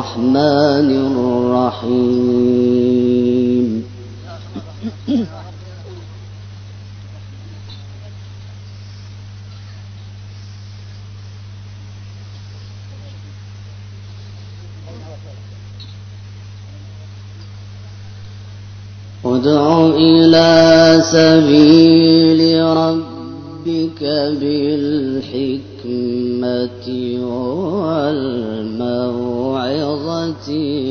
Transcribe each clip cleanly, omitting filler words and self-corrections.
الرحمن الرحيم. ادع إلى سبيل ربك بالحكمة والموعظة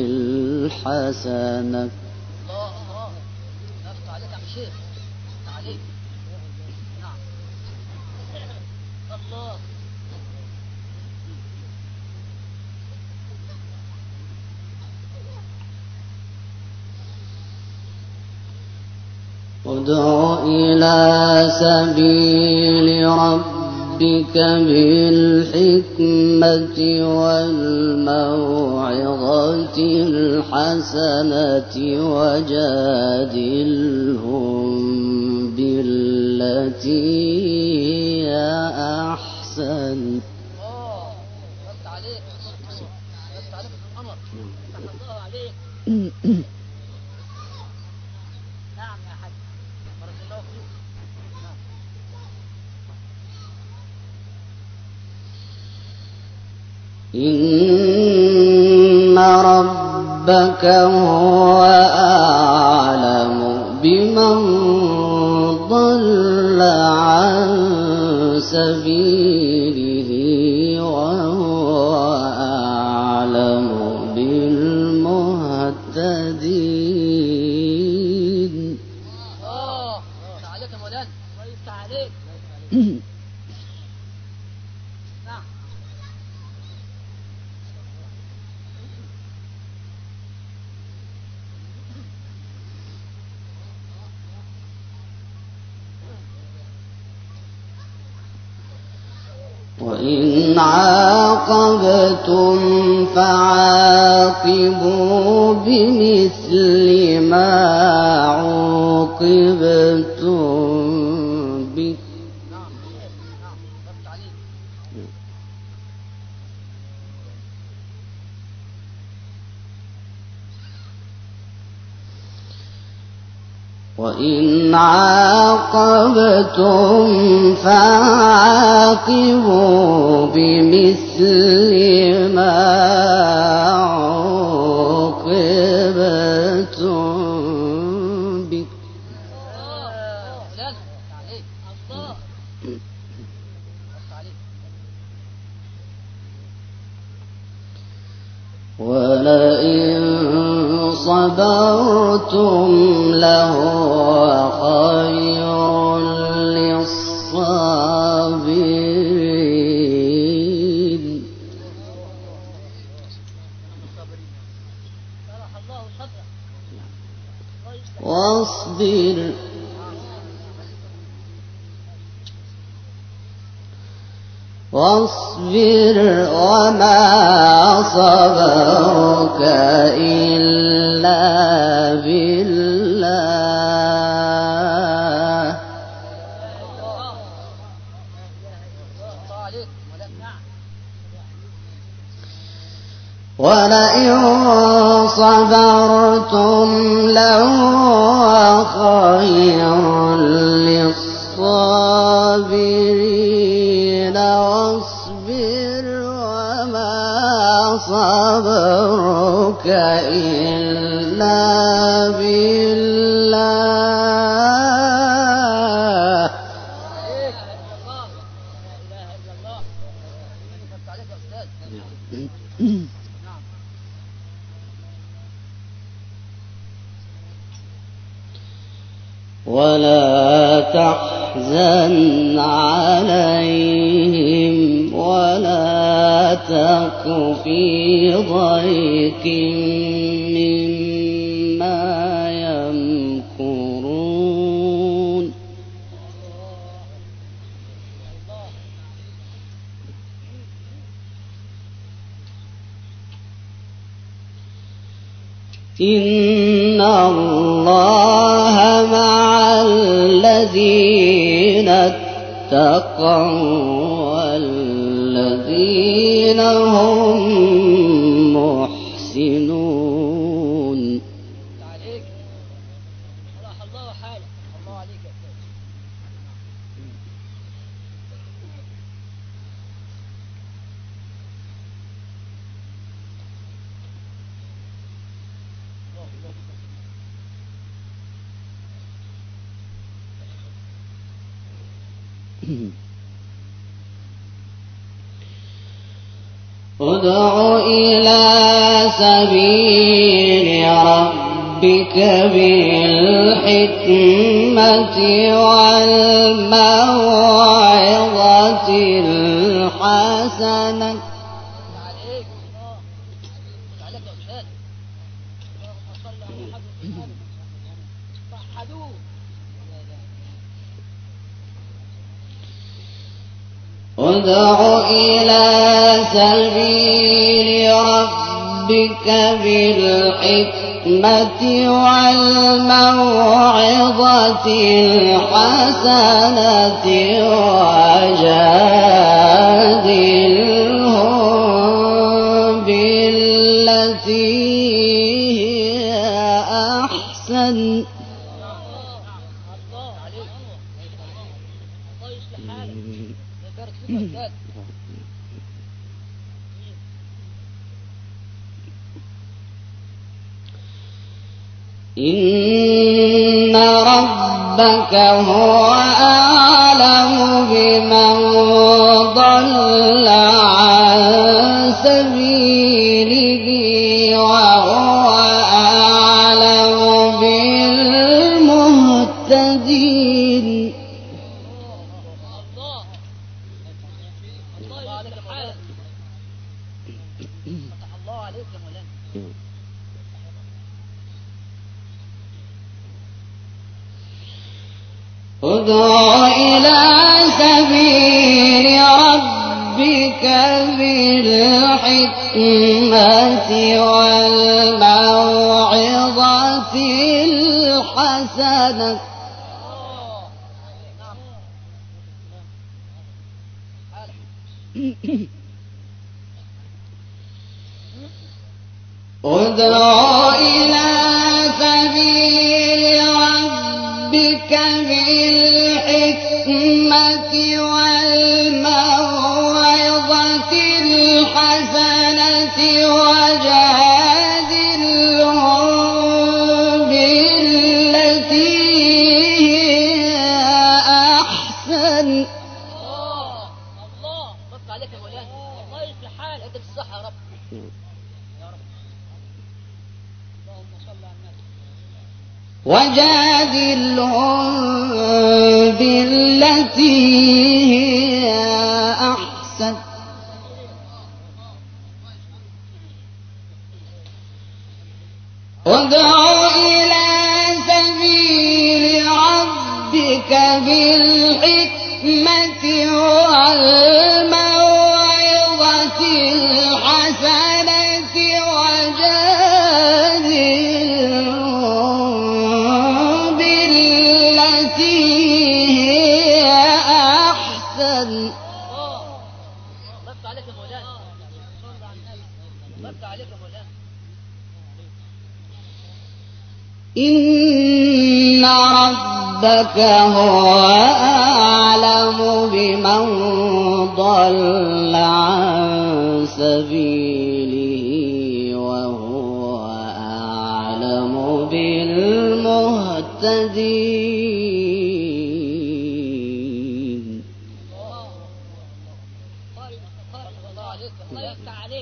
الحسنة. ادع إلى سبيل ربك بالحكمة والموعظة الحسنة وجادلهم بالتي هي أحسن. إن ربك هو أعلم بمن ضل عن سبيله وهو أعلم بالمهتدين. عليك يا مولانا، كويس عليك. وإن عاقبتم فعاقبوا بمثل ما عوقبتم به. وإن عاقبتم فعاقبوا بمثل ما عوقبتم به. ولئن صبرتم لهو خير للصابرين. واصبر وما صبرك إلا بالله. ولئن صبرتم لهو خير للصابرين. واصبر وما صبرك إلا بالله. ولا تحزن عليهم ولا تك في ضيق مما يمكرون. إن الله مع الذين اتقوا والذين هم محسنون. يحسنون. عليك صلاح الله حالك. الله عليك يا أستاذ. ادع إلى سبيل ربك بالحكمة والموعظة الحسنة. عليك عليك يا أستاذ. اللهم صل على حضرة النبي. وحدوه. ادع إلى سبيل ربك بالحكمة والموعظة الحسنة وجادلهم بالتي هي أحسن. الله عليك. الله يصلح حالك. يبارك فيك يا أستاذ. إن ربك هو أعلم بمن ضل عن سبيله وهو أعلم بالمهتدين. الله عليك حالك. فتح الله عليك يا مولانا. ادع إلى سبيل ربك بالحكمة والموعظة الحسنة. ادع إلى سبيل ربك بالحكمة والموعظة الحسنة وجادلهم بالتي هي أحسن. الله رد عليك يا مولانا. الله يصلح حالك. اديك الصحة يا رب. يا رب. اللهم صل على النبي. وجادلهم بالتي هي أحسن. ادع إلى سبيل ربك بالحكمة والموعظة الحسنة وجادلهم بالتي هي أحسن. رد عليك يا مولانا. صل على النبي. رد عليك يا مولانا. إن ربك هو أعلم بمن ضل عن سبيله وهو أعلم بالمهتدين. الله عليك. الله يفتح عليك.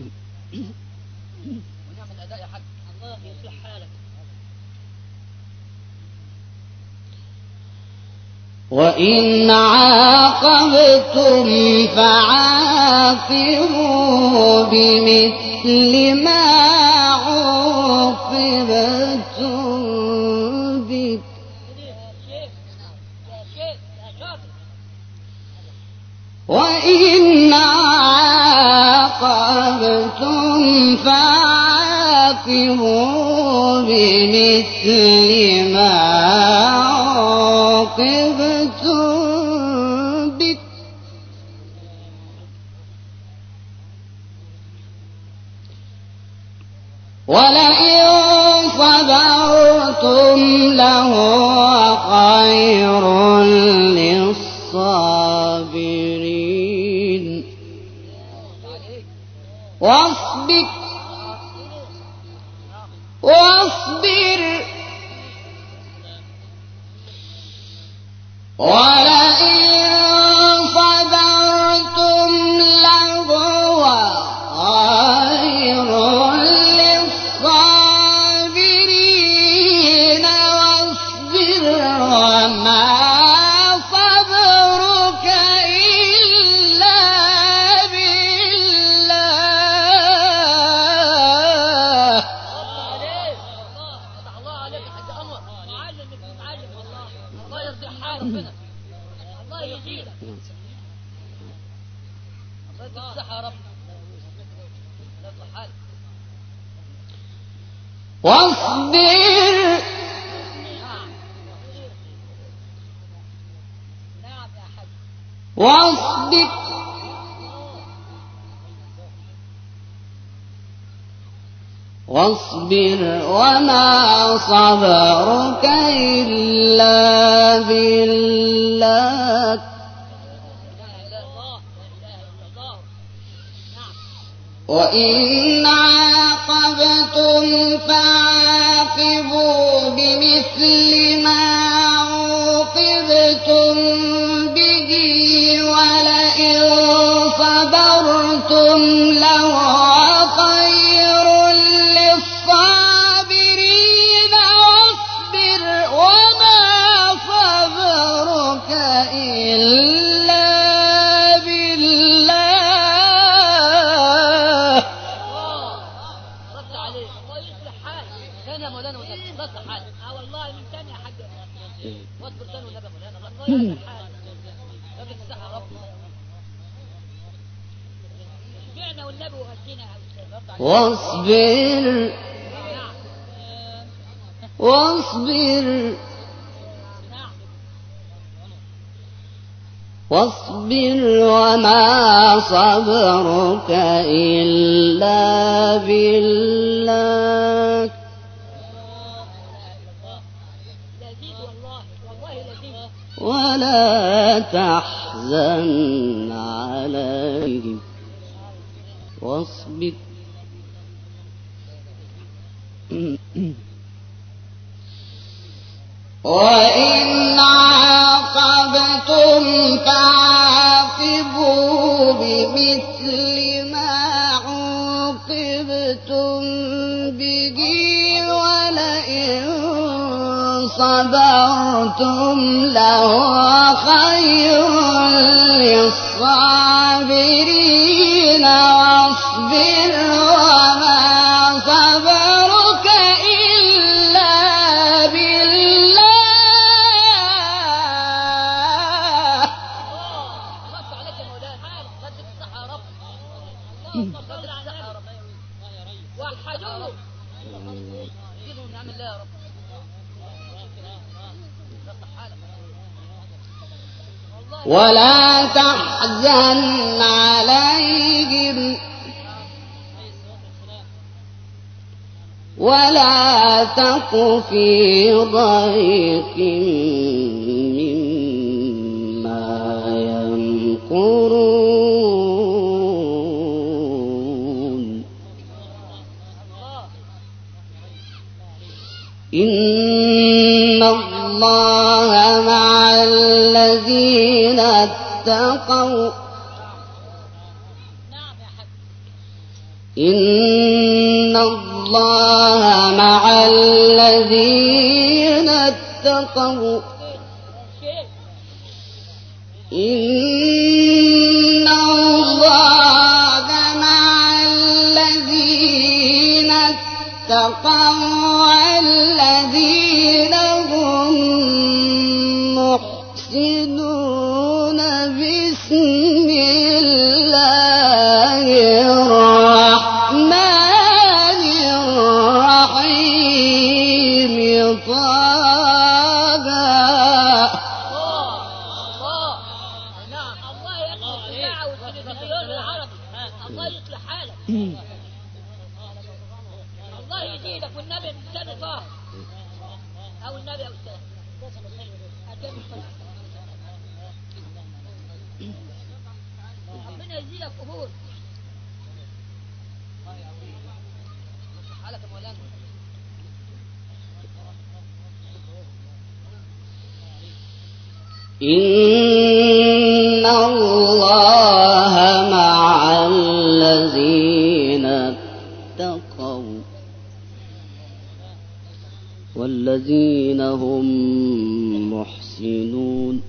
ونعم الأداء يا حاج. الله يصلح حالك. وإن عاقبتم فعاقبوا بمثل ما عوقبتم به. وإن عاقبتم فعاقبوا بمثل ما عوقبتم به. ولئن صبرتم لهو خير للصابرين واصبر ولئن صبرتم لهو خير للصابرين واصبر وما صبرك إلا بالله. الله عليك يا حاج أنور، معلم ابن معلم والله. الله يرضي حالك ربنا، الله يزيدك، الله يديك الصحة يا رب. لا يرضي حالك. واصبر نعم يا حاج. واصبر وما صبرك إلا بالله وإن عاقبتم فعاقبوا بمثل ما عوقبتم به ولئن صبرتم لهو خير للصابرين واصبر وما صبرك إلا بالله. رد عليه الله يصلح حالك. ثاني يا مولانا والنبي رد حالك. والله من ثاني يا حاج واصبر ثاني والنبي يا مولانا الله يصلح حالك. رب الصحة يا رب. شبعنا والنبي وهدينا يا حبيبي. واصبر وما صبرك إلا بالله لذيذ والله لذيذ. ولا تحزن عليهم واصبر وإن عاقبتم فعاقبوا بمثل ما عوقبتم به ولئن صبرتم لهو خير للصابرين واصبر وما صبرك إلا بالله. رد عليك يا مولانا. رد الصحة يا رب. اللهم صل على الصحة يا رب. وحدوه دينه ونعم الله يا رب. ولا تحزن عليهم ولا تك في ضيق مما يمكرون إن الله مع الذين اتقوا إن الله مع الذين اتقوا إن الله مع الذين اتقوا والذين هم محسنون بسم الله الرحمن الرحيم طه نعم الله يقف الساعة والتلفزيون العربي الله يصلح حالك الله يزيدك والنبي لسانه طاهر او النبي او السلام ربنا يزيدك قبول حالك يا مولانا. إن الله مع الذين اتقوا والذين هم محسنون.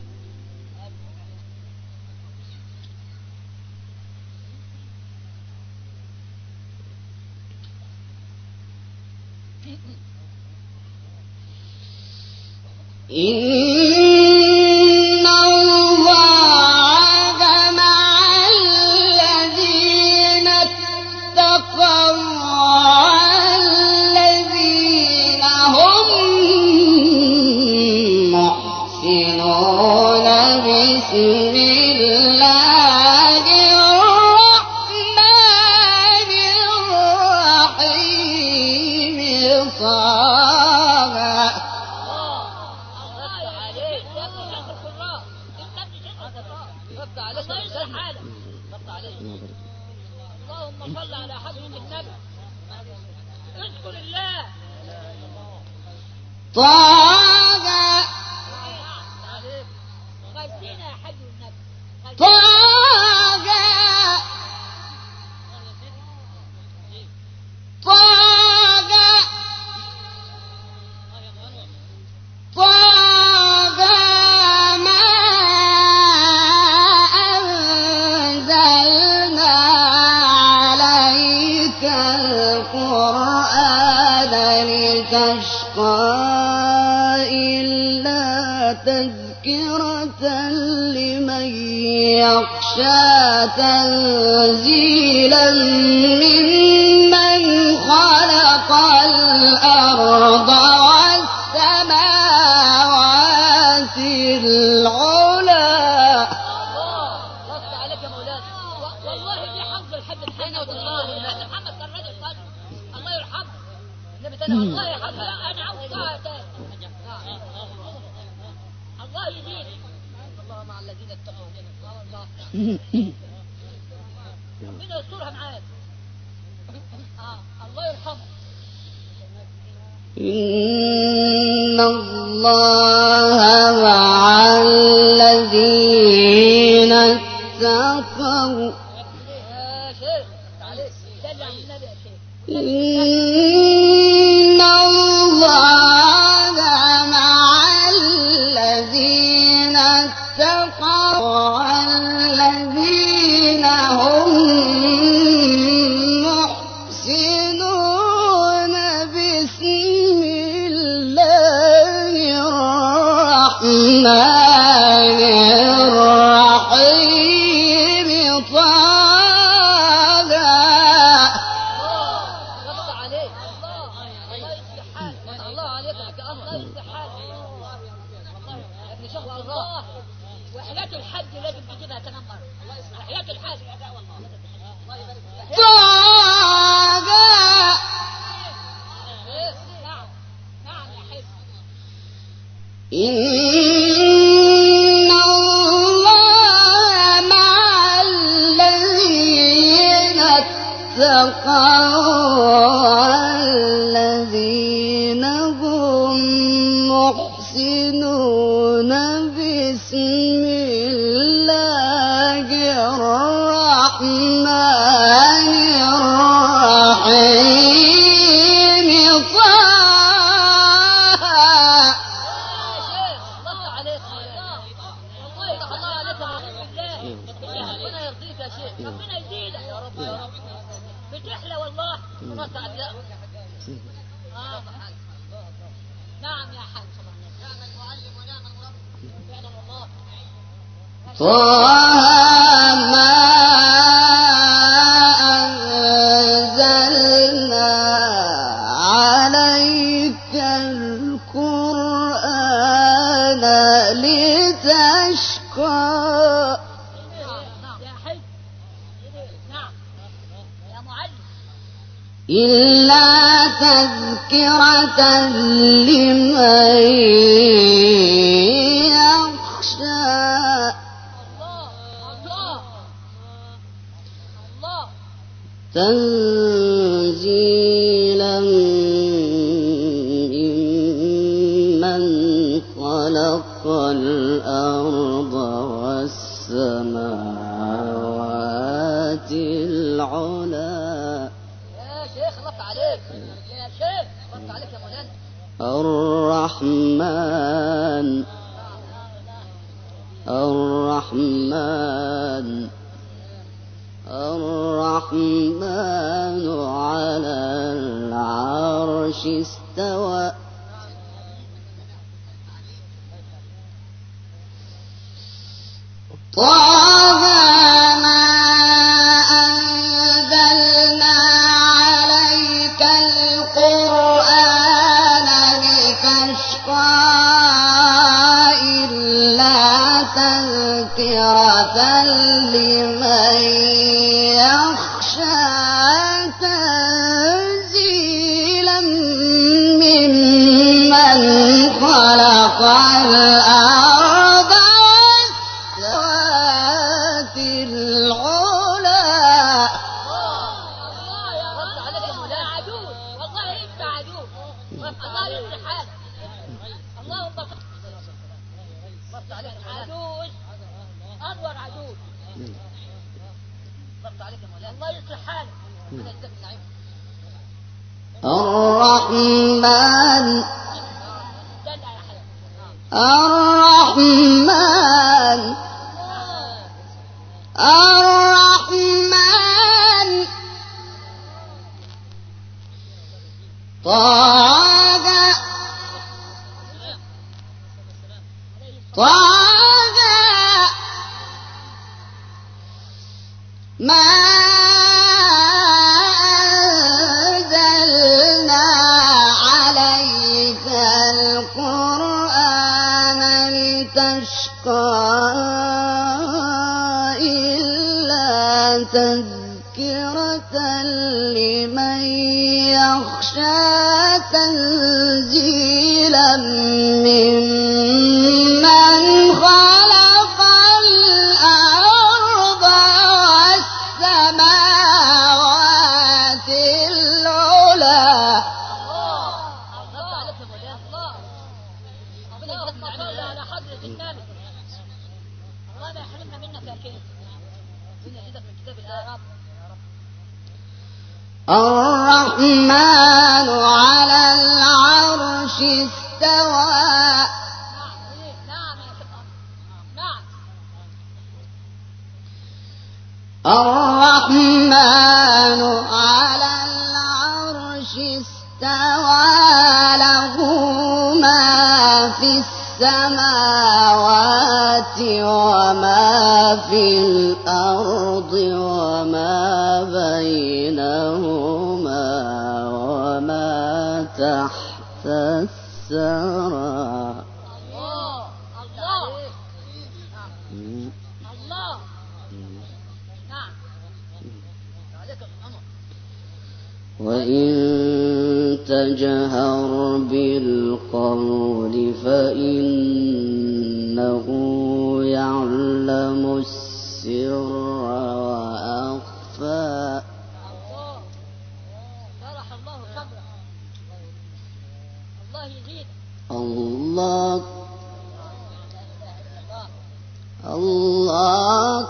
إن الله مع الذين اتقوا والذين هم محسنون. بسم الله الرحمن الرحيم. اللهم صل على حضرة النبي. اذكر الله. طه غدينا يا حج النبي. طه إلا تذكرة لمن يخشى تنزيلا ممن خلق الأرض والسماوات العلى. رد عليك يا مولانا. والله دي حفظ الحج الحنة والله محمد كان راجل صالح الله يرحمه. النبي تاني والله يا حفظ انا عاوزها تاني. الله يزيد. الله مع الذين اتقوا. ربنا يسترها معاك. الله يرحمه. إن الله مع الذين اتقوا. يا شيخ تعالى دل على النبي يا شيخ. إن الله مع الذين اتقوا والذين هم محسنون. بسم الله الرحمن الرحيم. وحياة الحج لازم تجيبها تنمر. وحياة الحج نعم يا حج. إن الله مع الذين اتقوا والذين هم محسنون. بسم الله الرحمن الرحيم. ربنا يرضيك يا شيخ. ربنا يزيدك يا رب يا رب. بتحلى والله. نعم يا حاج. نعم المعلم ونعم المربي فعلا والله. طه ما أنزلنا عليك القرآن لتشقى. يا حج. نعم يا معلم. إلا تذكرة لمن يخشى تنزيلا ممن خلق الأرض والسماوات العلى. يا شيخ الله عليك، يا شيخ الله عليك يا مولانا. الرحمن على العرش استوى. طه ما أنزلنا عليك القرآن لتشقى إلا تذكرة لمن يخشى تنزيلا ممن خلق الأرض والسماوات العلى. الله يا رب عليك يا مولانا. عجوز والله انت عجوز. الله يصلح حالك. اللهم بارك عليك عجوز، انور عجوز. بارك عليك يا مولانا. الله يصلح حالك. ربنا يجزاك النعيم. الرحمن دلع يا حبيبي. الرحمن طه ما أنزلنا عليك القرآن لتشقى إلا تذكرة لمن يخشى تنزيلا ممن خلق الأرض والسماوات العلى. الله عليك يا مولانا. الله ربنا يجزاك النعيم على حضرة النبي. الله لا يحرمنا منك يا كريم. ربنا يزيدك من كتاب الله يا رب. الرحمن على العرش استوى. نعم يا شيخ. نعم. الرحمن على العرش استوى له ما في السماوات وما في الأرض وما بينهما وما تحت الثرى. الله الله. نعم. عليك الأمر. وإن تجهر بالقول فإنه يعلم السر وأخفى. الله شرح الله صدرك. الله يزيد. الله الله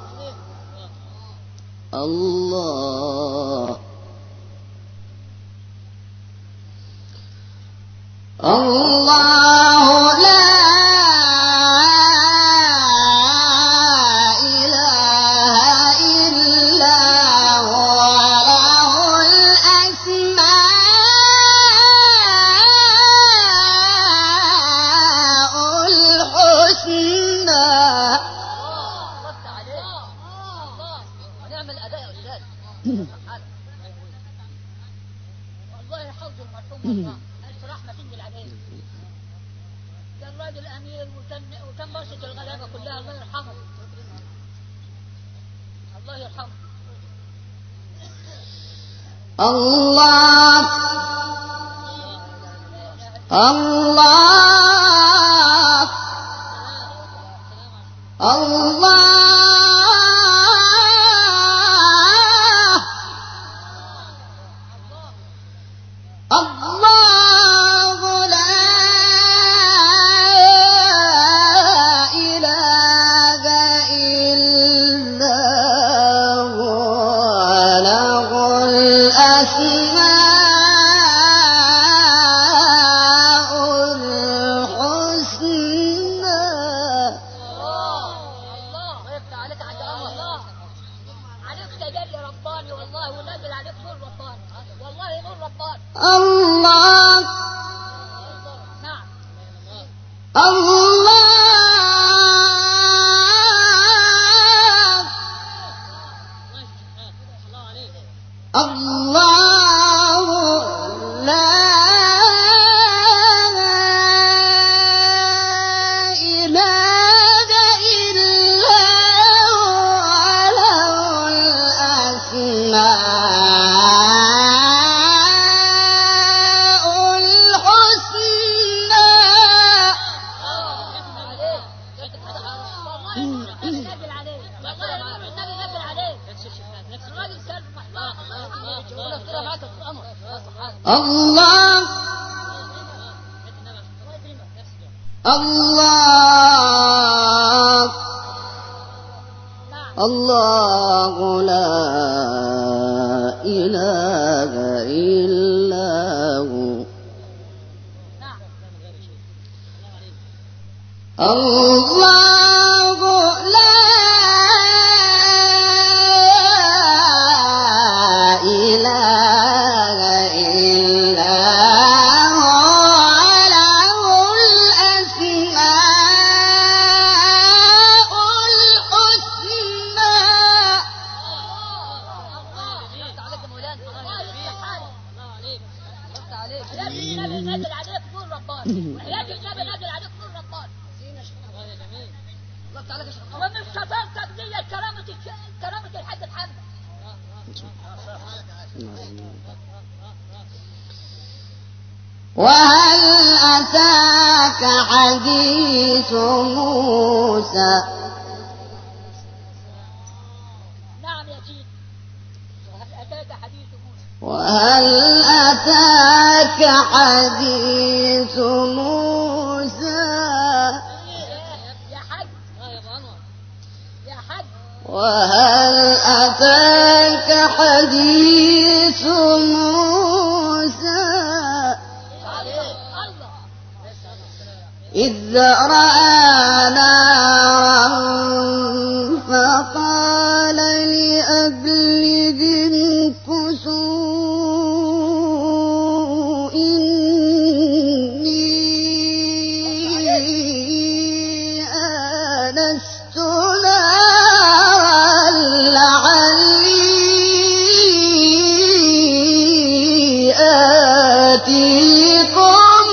الله الله لا إله إلا هو له الأسماء الحسنى. رد عليه. الله ونعم الأداء يا أستاذ. والله حوض المرحوم الله ألف رحمة تنزل عليه. ده الراجل أمير وتم برشة الغلابة كلها. الله يرحمه. الله يرحمه. الله الله الله لا إله إلا هو له الأسماء الحسنى. عليك حاجة الله عليك تجلي رباني والله ونازل عليك نور رباني والله نور رباني. الله نعم الله الله لا إله إلا هو له الأسماء الحسنى. نازل عليك والله النبي نازل عليك الراجل كلب محمود الله الله الله لا إله إلا هو الله لا إله إلا هو له الأسماء الحسنى. النبي نازل عليك نور رباني وحياة النبي نازل عليك نور رباني. ومن شطارتك دي كرامة الحاج محمد. وهل أتاك حديث موسى؟ نعم يا سيدي أتاك حديث موسى. وهل أتاك حديث موسى؟ يا حاج يا حاج وهل أتاك حديث موسى إذ رأى نارا فقال لأهلهم امكثوا إني آنست نارا لعلي آتيكم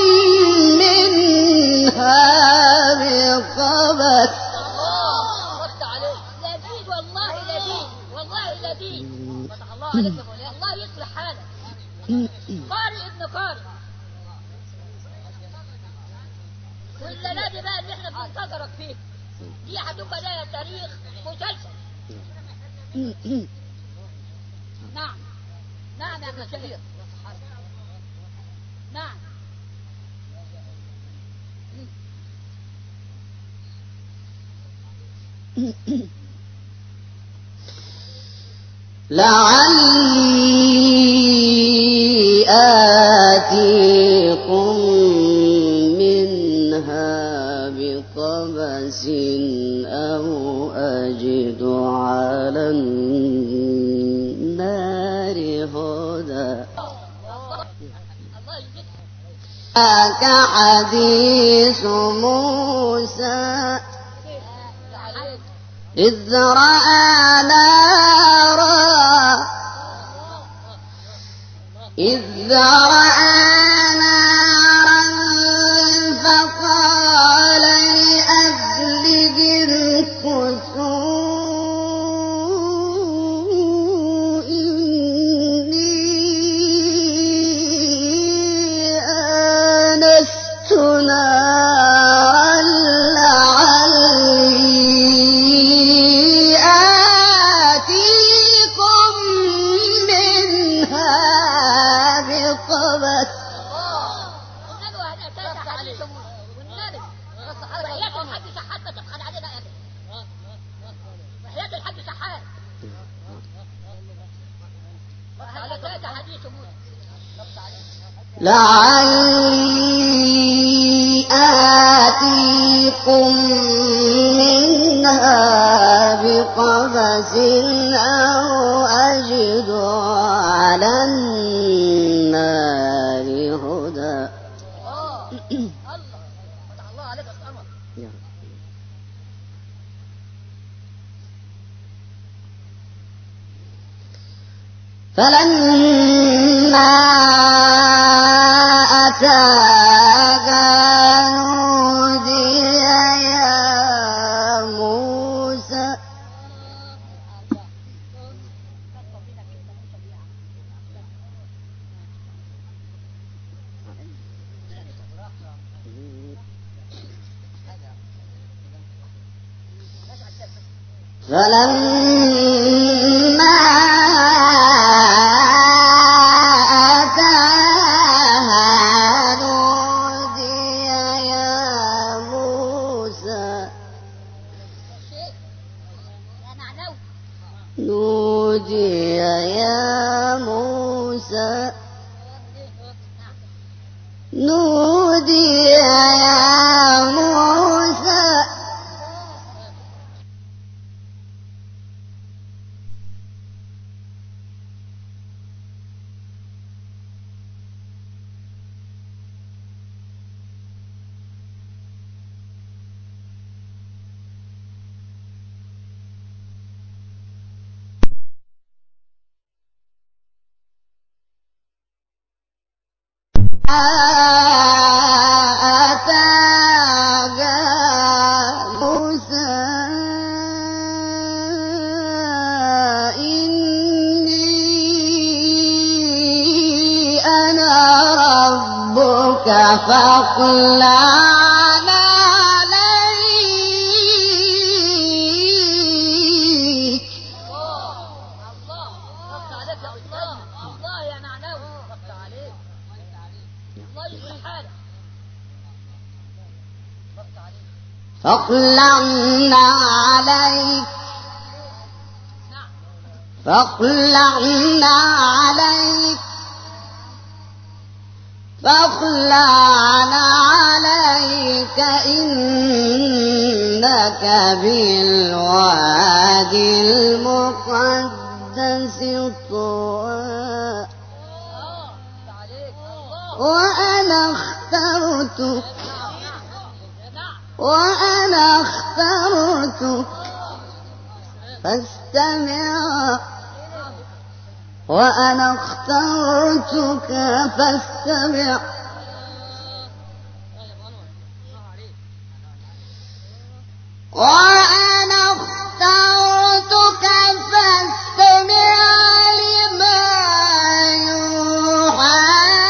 منها بخبر. رد عليك لذيذ والله لذيذ والله لذيذ. فتح الله عليك يا مولاي الله يصلح حالك. قارئ ابن قارئ والليلة دي بقى اللي احنا بننتظرك فيه دي هتبقى لها تاريخ مسلسل. نعم نعم يا ابن شهير نعم. لعلي آتيكم منها بقبس أو أجد على النار هدى. أتاك حديث موسى إذ رأى نارا فقال لأهلهم امكثوا إني لعلي آتيكم منها بقبس أو أجد على النار هدى. الله عليك يا قمر. فلما أتاها نودي يا موسى. فلما أتاها نودي يا موسى. نودي يا موسى. نودي يا موسى. أتاها موسى إني أنا ربك فاخلع عليك. الله يا معنوي. ربط عليك. الله يصلح حالك. ربط عليك. فاخلعنا عليك. فاخلعنا عليك. فاخلعنا عليك إنك بالوادي المقدس طوى. وأنا اخترتك. وأنا اخترتك فاستمع. وأنا اخترتك فاستمع. وأنا اخترتك فاستمع لما يوحى.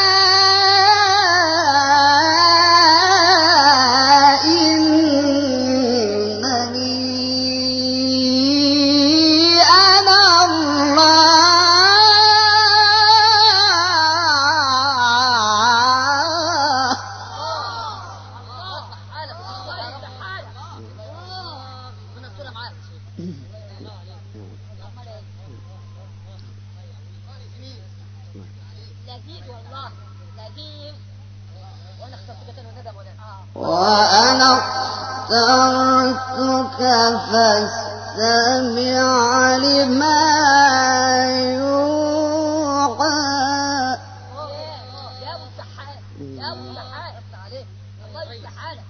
وأنا اخترتك فاستمع لما يوحى. يا مستحال يا مستحال عليك. الله يصلح حالك.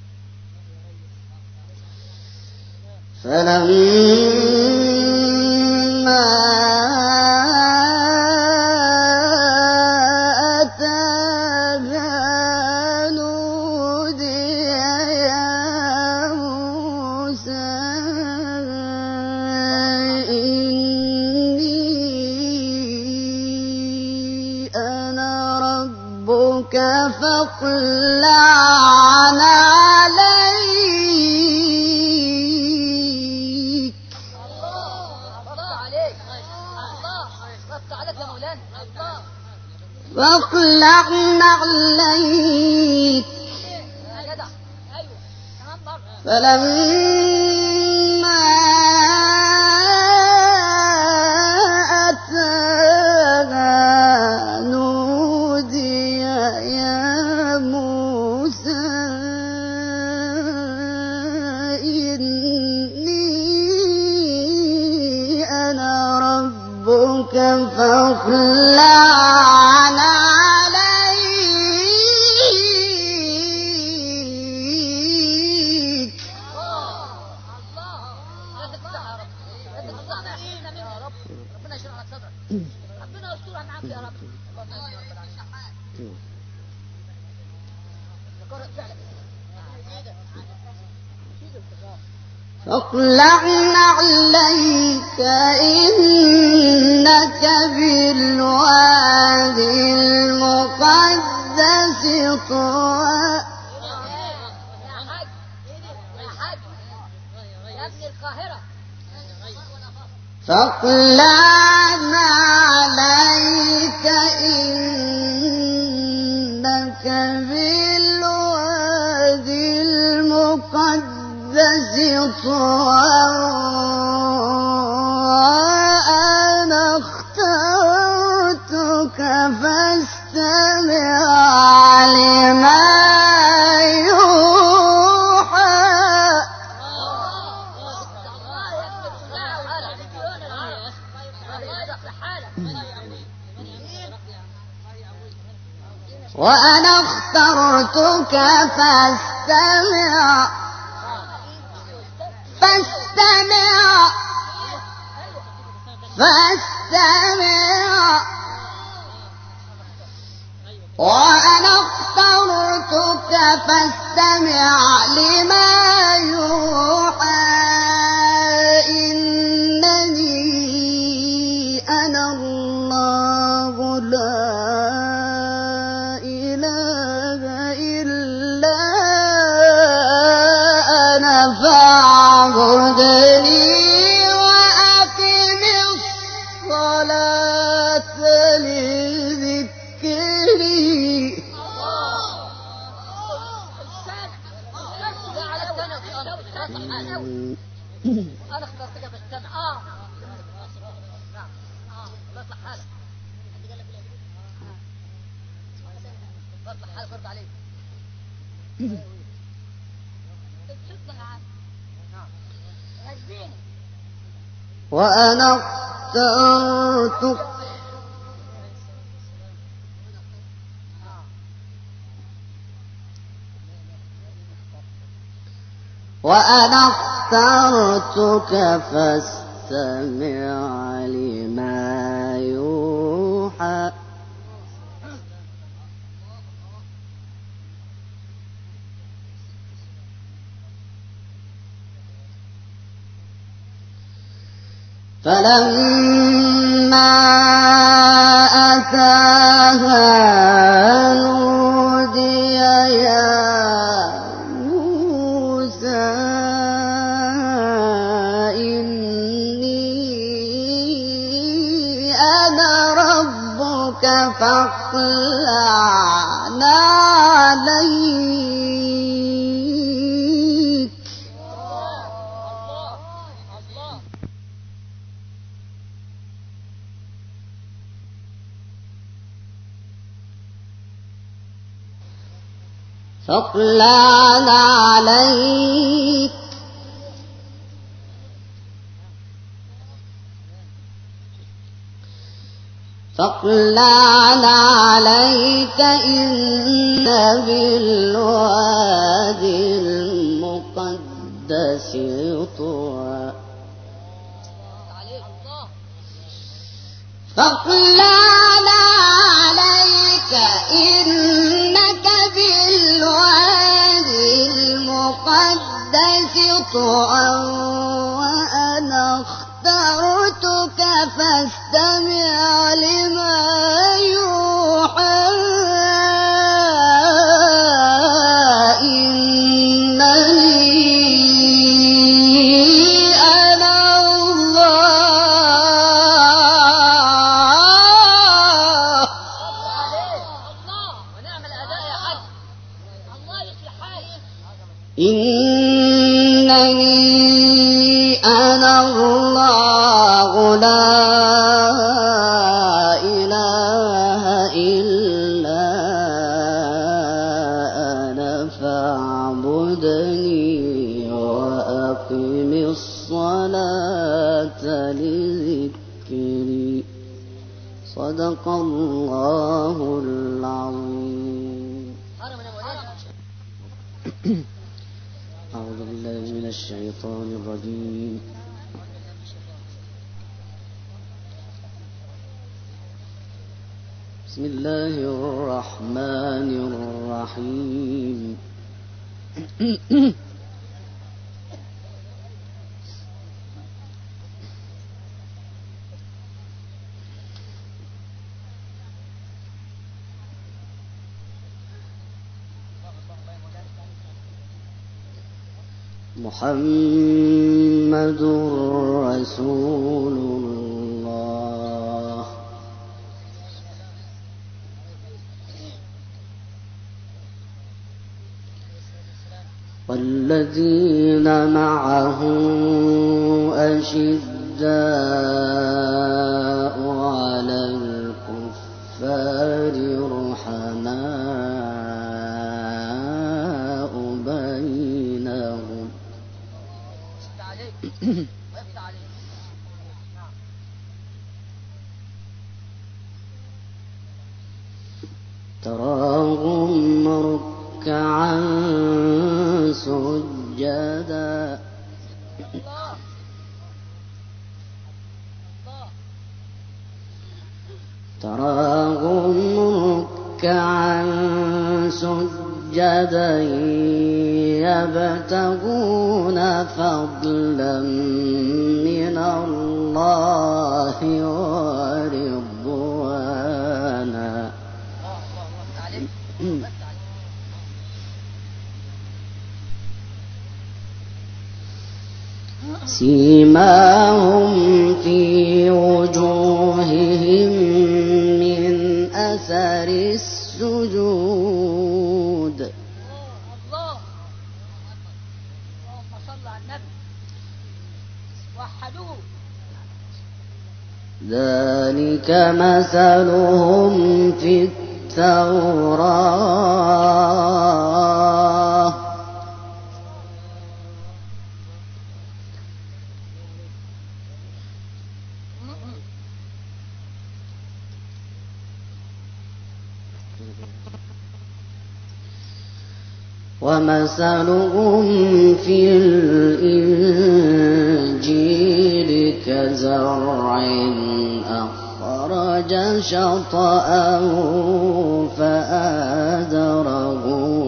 فلما أتاها نودي يا موسى إني أنا ربك فاخلع عليك. فاخلعن عليك. فلما أتاها نودي فاخلعن عليك إنك بالوادي المقدس طوى. فاخلعن عليك إنك بالوادي المقدس طوى. أنا اخترتك فاستمع لما وأنا اخترتك فاستمع وأنا اخترتك فاستمع لما يوحى. إنني أنا الله لا إله إلا أنا فاعبدني وأقم الصلاة لذكري. أنا اخترتك بالسمع. نعم. الله يصلح حالك. الله يصلح حالك ويرضى عليك. وأنا اخترتك فاستمع لما يوحى. فلما أتاها نودي يا موسى إني أنا ربك فاخلع عليك. فاخلع عليك إن بالوادي المقدس طوى. فاخلع عليك إنك بالوادي المقدس طوى. وأنا اخترتك فاستمع لما يوحى. إنني أنا الله لا إله إلا أنا فاعبدني وأقم الصلاة لذكري. صدق الله العظيم. أعوذ بالله من الشيطان الرجيم. بسم الله الرحمن الرحيم. محمد رسول الله والذين معه أشداء على الكفار رحماء بينهم تراهم ركعا سجدا تراهم ركعا سجدا يبتغون فضلا من الله ورضوانا سيماهم في وجوههم من أثر السجود اللهم صل على النبي وحدوه ذلك مثلهم في التوراة ومثلهم في الإنجيل كزرع أخرج شطأه فآزره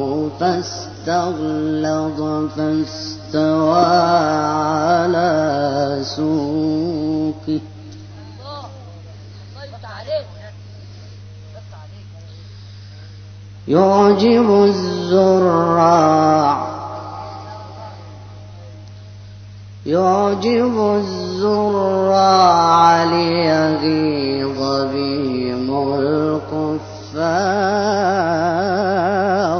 فاستغلظ فاستوى على سوقه يعجب الزراع ليغيظ بهم الكفار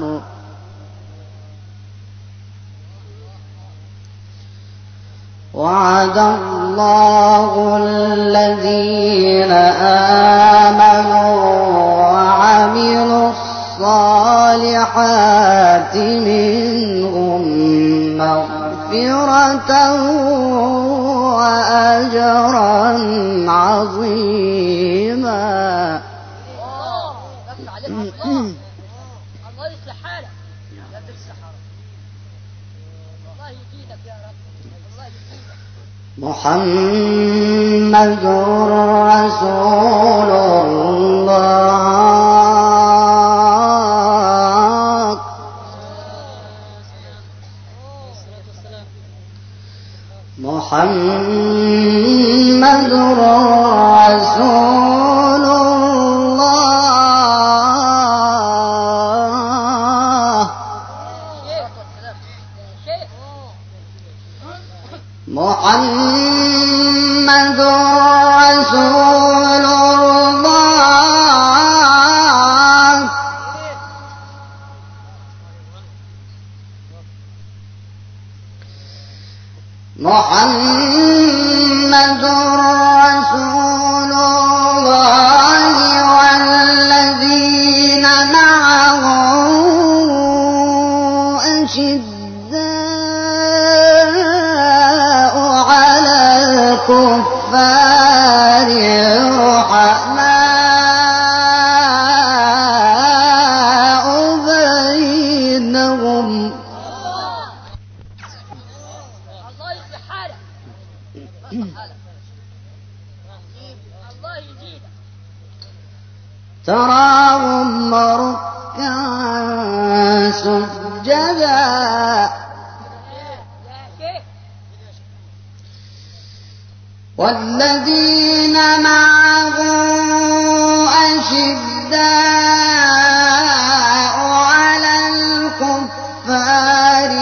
وعد الله الذين آمنوا وعملوا الصالحات منهم مغفرة وأجرا عظيما. الله يصلح حالك لا تفسح الله يجيدك يا رب الله يجيدك. محمد رسول الله محمد رسول الله محمد رسول الله محمد رسول الله والذين معه أشداء على الكفار رحماء بينهم تراهم ركعا سجدا والذين معه أشداء على الكفار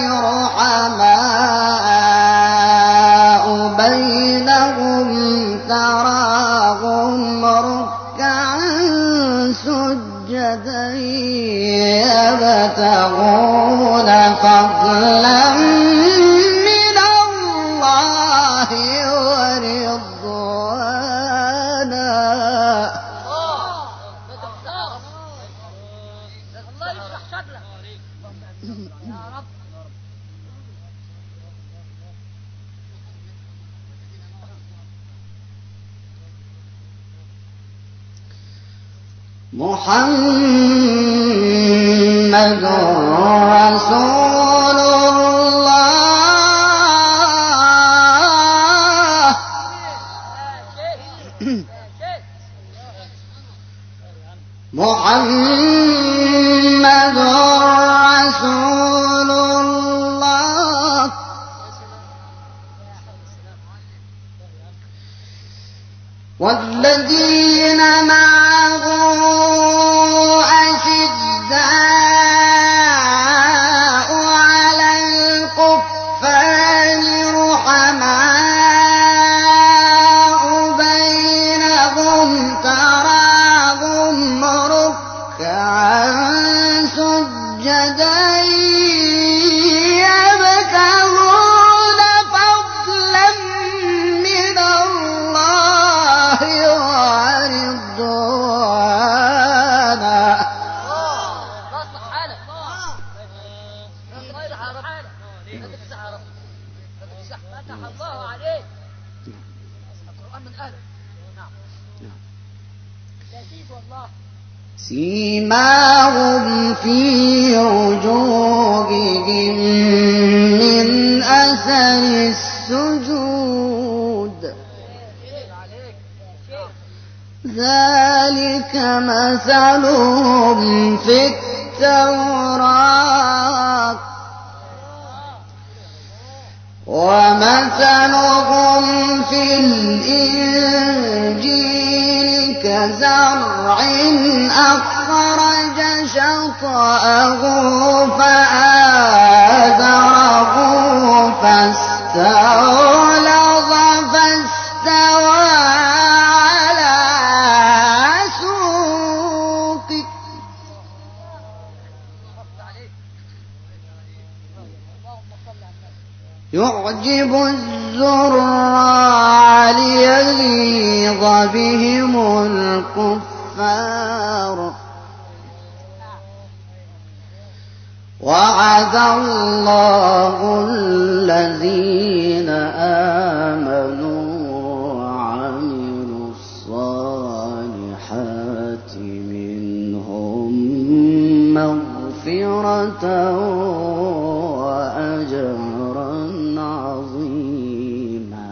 رحماء بينهم تراهم ركعا سجدا يبتغون فضلا من الله ورضوانا الله يشرح شكلك يا رب. محمد رسول الله محمد رسول الله والذين معه أشداء على الكفار رحماء بينهم تراهم ركعا سجدا يبتغون فضلا من الله ورضوانا اصلح حالك الله يرحم حالك فتح الله عليك القرآن من أهله. نعم لذيذ والله. سيماهم في وجوههم من أثر السجود ذلك مثلهم في التوراة ومثلهم في الإنجيل كزرع أخرج شطأه فآزره فاستغلظ فاستوى على سوقه يعجب الزراع ليغيظ بهم الكفار وعد الله الذين آمنوا وعملوا الصالحات منهم مغفرة وأجرا عظيما.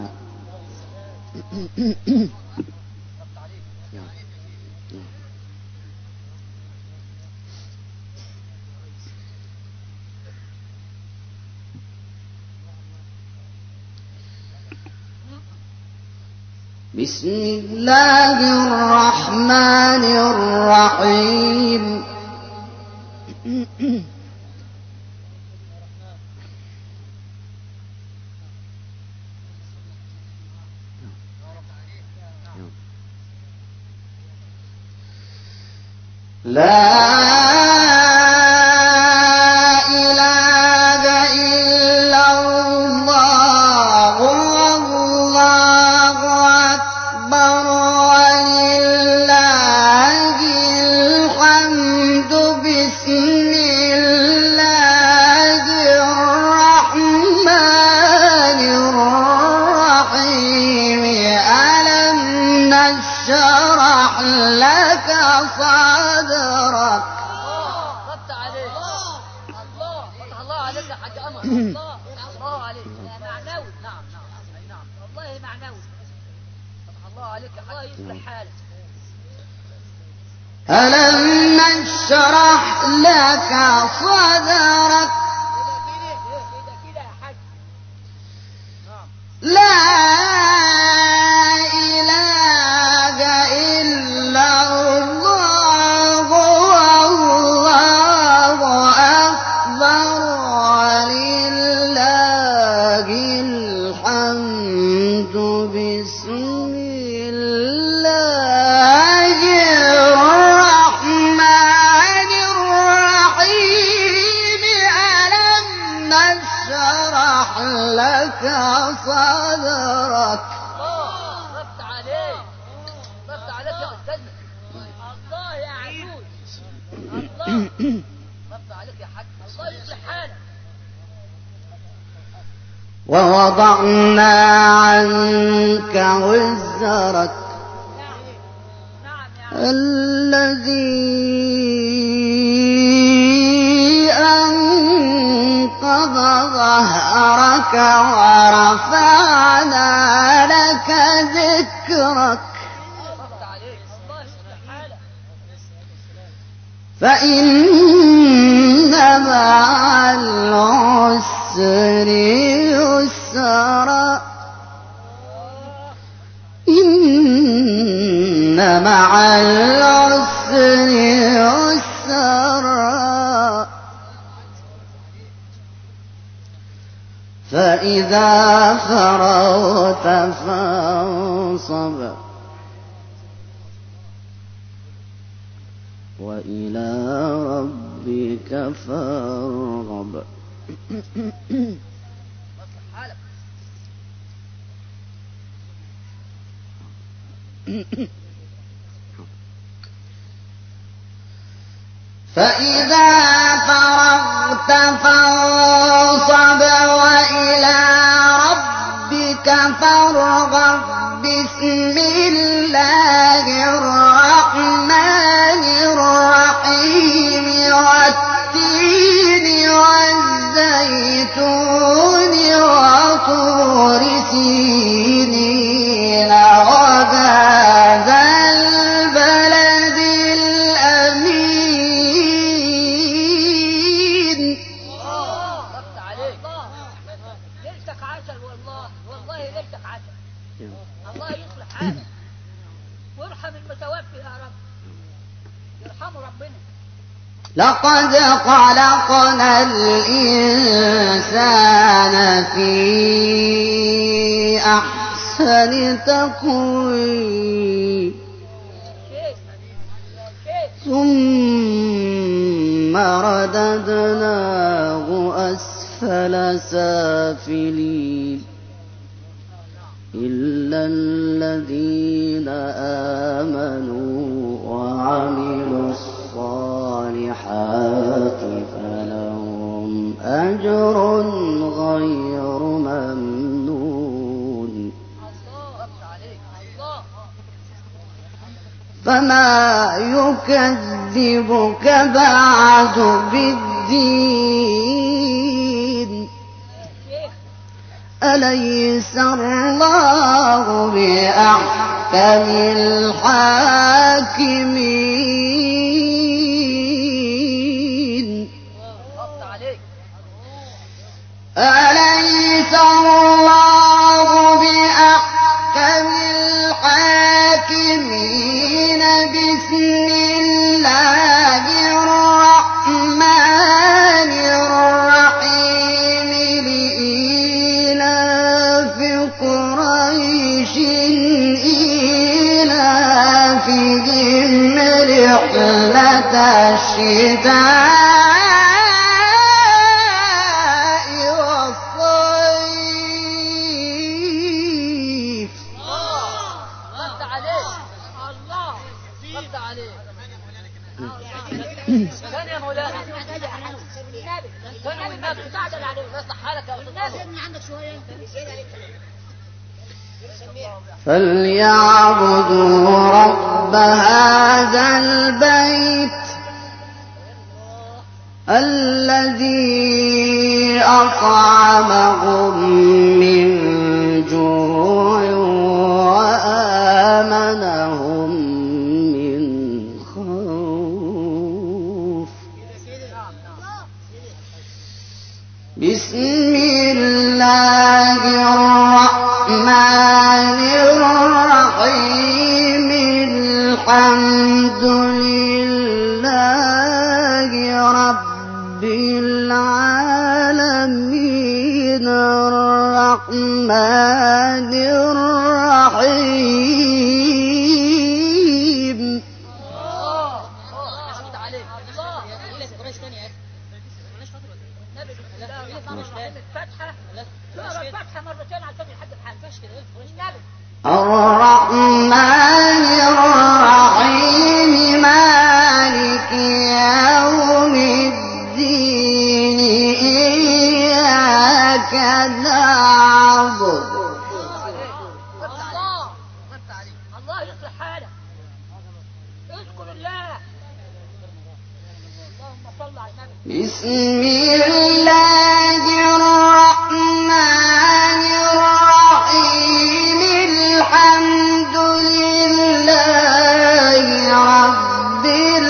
بسم الله الرحمن الرحيم. لا إله إلا الله والله أكبر ولله الحمد. بسم الله الرحمن الرحيم. ألم نشرح لك صدرك. فتح عليك الله فتح الله عليك يا حاج قمر. الله فتح الله عليك معنوي. نعم والله معنوي. فتح الله عليك الله يصلح حالك. ألم نشرح لك صدرك لا إله إلا الله والله أكبر ولله الحمد بسم الله الرحمن الرحيم ألم نشرح لك صدرك رفت عليك يا أستاذنا الله يا عجوز الله رفت عليك يا حاج الله يصلح حالك ووضعنا عنك وزرك الذي أنقض ظهرك ورفعنا لك ذكرك فإن مع العسر يسرا إن مع العسر يسرا فإذا فرغت فانصب وإلى ربك فارغب فإذا فرغت فانصب وإلى ربك فارغب بسم الله الرحمن الرحيم والتين والزيتون وطور سينين وهذا البلد الأمين رفت عليك ليلتك عسل والله ليلتك عسل الله يصلح حالك وارحم المتوفي يا رب يرحمه ربنا لقد خلقنا الإنسان في أحسن تقويم ثم رددناه أسفل سافلين إلا الذين آمنوا وعملوا الصالحات فلهم أجر غير ممنون فما يكذبك بعد بالدين أليس الله بأحكم الحاكمين أليس الله بأحكم الحاكمين بسم الله الرحمن الرحيم لإيلاف قريش إيلافهم رحلة الشتاء والصيف رد عليك الله رد عليك ثاني يا مولانا ثاني ما بتعدل عليك يصلح حالك يا استاذ فليعبدوا رب هذا البيت الذي أطعمهم من جوع وآمنهم من خوف بسم الله الرحمن الرحيم الحمد لله رب العالمين الرحمن الرحيم. الرحمن الرحيم مالك يوم الدين إياك نعبد. الله يصلح حالك. اذكر الله. اللهم صل على النبي. بسم الله الرحمن الرحيم الحمد لله رب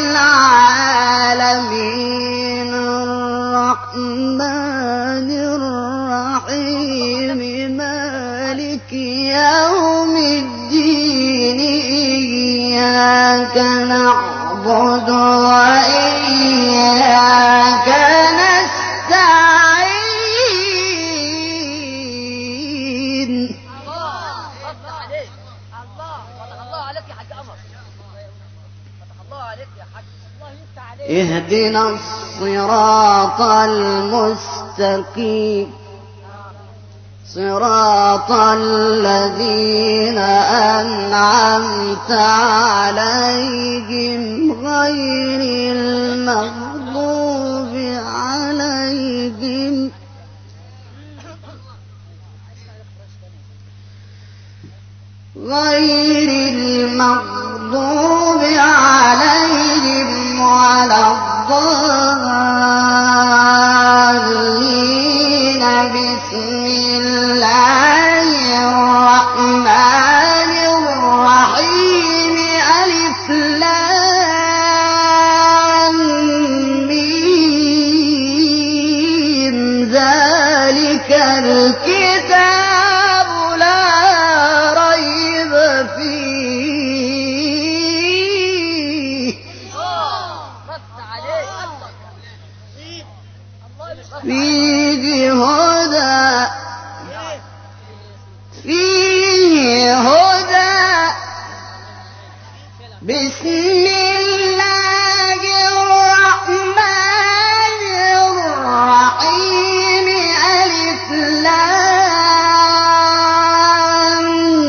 العالمين الرحمن الرحيم مالك يوم الدين إياك نعبد وإياك نستعين. اهدنا الصراط المستقيم صراط الذين أنعمت عليهم غير المغضوب عليهم ولا الضالين. بسم الله الرحمن الرحيم ألف لام ميم ذلك الكتاب لا ريب فيه فيه هدى. بسم الله الرحمن الرحيم ألف لام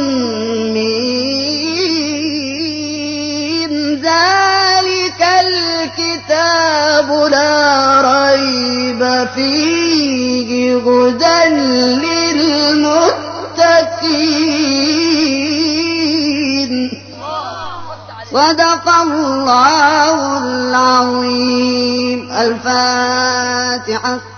ميم ذلك الكتاب لا ريب فيه هدى للمتقين. صدق الله العظيم. الفاتحة.